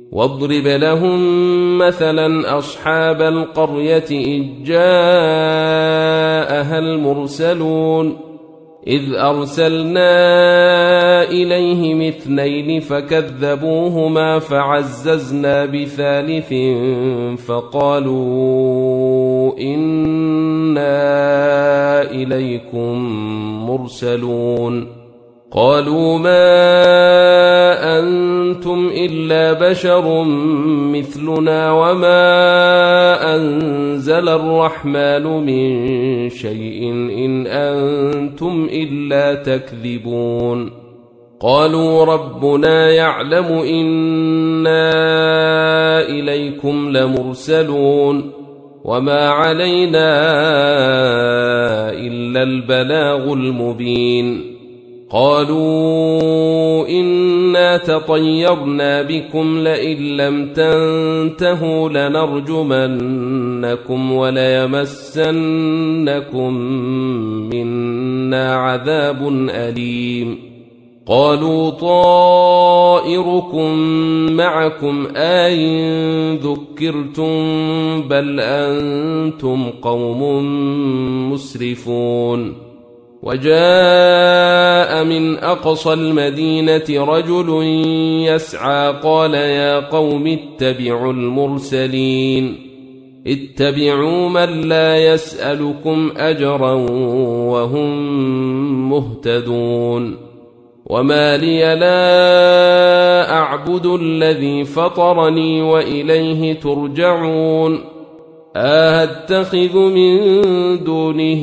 واضرب لهم مثلا أصحاب القرية إذ جاءها المرسلون إذ أرسلنا إليهم 2 فكذبوهما فعززنا بثالث فقالوا إنا إليكم مرسلون قالوا ما أنتم إلا بشر مثلنا وما أنزل الرحمن من شيء إن أنتم إلا تكذبون قالوا ربنا يعلم إنا إليكم لمرسلون وما علينا إلا البلاغ المبين قالوا إنا تطيرنا بكم لئن لم تنتهوا لنرجمنكم وليمسنكم منا عذاب أليم قالوا طائركم معكم أئن ذكرتم بل أنتم قوم مسرفون وجاء من أقصى المدينة رجل يسعى قال يا قوم اتبعوا المرسلين اتبعوا من لا يسألكم أجرا وهم مهتدون وما لي لا أعبد الذي فطرني وإليه ترجعون أتخذ من دونه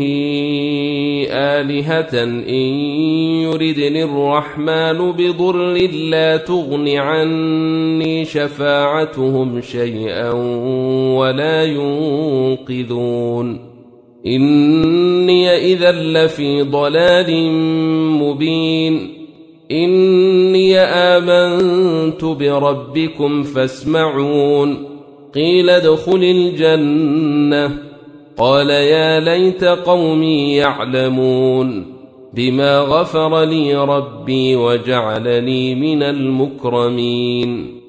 آلهة إن يردني الرحمن بضر لا تغن عني شفاعتهم شيئا ولا ينقذون إني إذا لفي ضلال مبين إني آمنت بربكم فاسمعون قيل ادخل الجنة قال يا ليت قومي يعلمون بما غفر لي ربي وجعلني من المكرمين